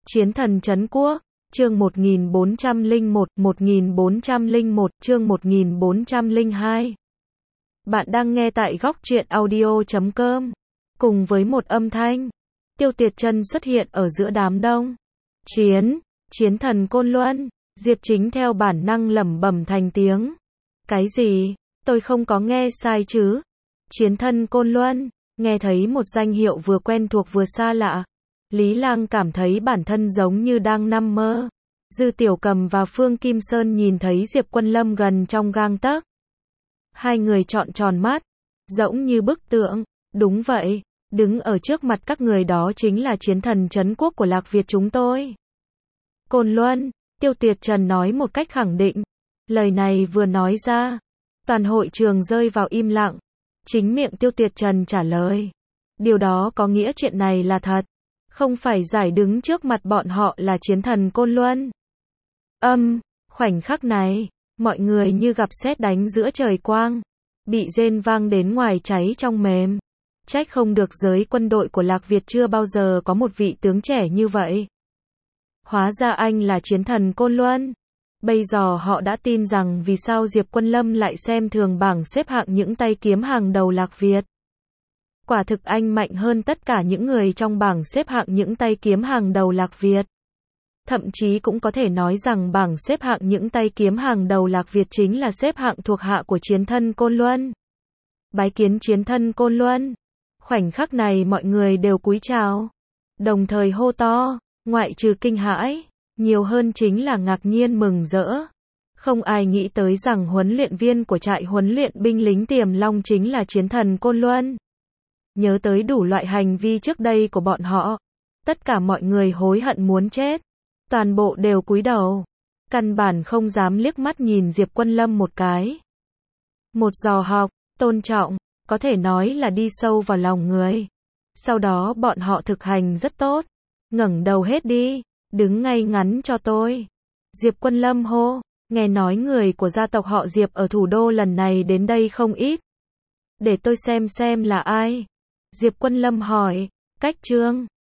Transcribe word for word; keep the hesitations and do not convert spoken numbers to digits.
Chiến thần trấn quốc, chương một nghìn bốn trăm lẻ một, một nghìn bốn trăm lẻ một, chương một nghìn bốn trăm lẻ hai. Bạn đang nghe tại góc truyện audio chấm com. Cùng với một âm thanh, Tiêu Tuyệt Trần xuất hiện ở giữa đám đông. Chiến, chiến thần Côn Luân, Diệp Chính theo bản năng lẩm bẩm thành tiếng. Cái gì? Tôi không có nghe sai chứ? Chiến thần Côn Luân, nghe thấy một danh hiệu vừa quen thuộc vừa xa lạ. Lý Lang cảm thấy bản thân giống như đang nằm mơ. Dư Tiểu Cầm và Phương Kim Sơn nhìn thấy Diệp Quân Lâm gần trong gang tấc. Hai người trọn tròn mắt, giống như bức tượng. Đúng vậy, đứng ở trước mặt các người đó chính là chiến thần trấn quốc của Lạc Việt chúng tôi. Côn Luân, Tiêu Tuyệt Trần nói một cách khẳng định. Lời này vừa nói ra, toàn hội trường rơi vào im lặng. Chính miệng Tiêu Tuyệt Trần trả lời. Điều đó có nghĩa chuyện này là thật. Không phải giải đứng trước mặt bọn họ là chiến thần Côn Luân. Âm, khoảnh khắc này, mọi người như gặp sét đánh giữa trời quang. Bị rên vang đến ngoài cháy trong mềm. Trách không được giới quân đội của Lạc Việt chưa bao giờ có một vị tướng trẻ như vậy. Hóa ra anh là chiến thần Côn Luân. Bây giờ họ đã tin rằng vì sao Diệp Quân Lâm lại xem thường bảng xếp hạng những tay kiếm hàng đầu Lạc Việt. Quả thực anh mạnh hơn tất cả những người trong bảng xếp hạng những tay kiếm hàng đầu Lạc Việt. Thậm chí cũng có thể nói rằng bảng xếp hạng những tay kiếm hàng đầu Lạc Việt chính là xếp hạng thuộc hạ của chiến thân Côn Luân. Bái kiến chiến thân Côn Luân. Khoảnh khắc này mọi người đều cúi chào. Đồng thời hô to, ngoại trừ kinh hãi, nhiều hơn chính là ngạc nhiên mừng rỡ. Không ai nghĩ tới rằng huấn luyện viên của trại huấn luyện binh lính Tiềm Long chính là chiến thần Côn Luân. Nhớ tới đủ loại hành vi trước đây của bọn họ, tất cả mọi người hối hận muốn chết. Toàn bộ đều cúi đầu, căn bản không dám liếc mắt nhìn Diệp Quân Lâm một cái. Một giò học, tôn trọng, có thể nói là đi sâu vào lòng người. Sau đó bọn họ thực hành rất tốt. Ngẩng đầu hết đi, đứng ngay ngắn cho tôi. Diệp Quân Lâm hô, nghe nói người của gia tộc họ Diệp ở thủ đô lần này đến đây không ít. Để tôi xem xem là ai. Diệp Quân Lâm hỏi, cách trương,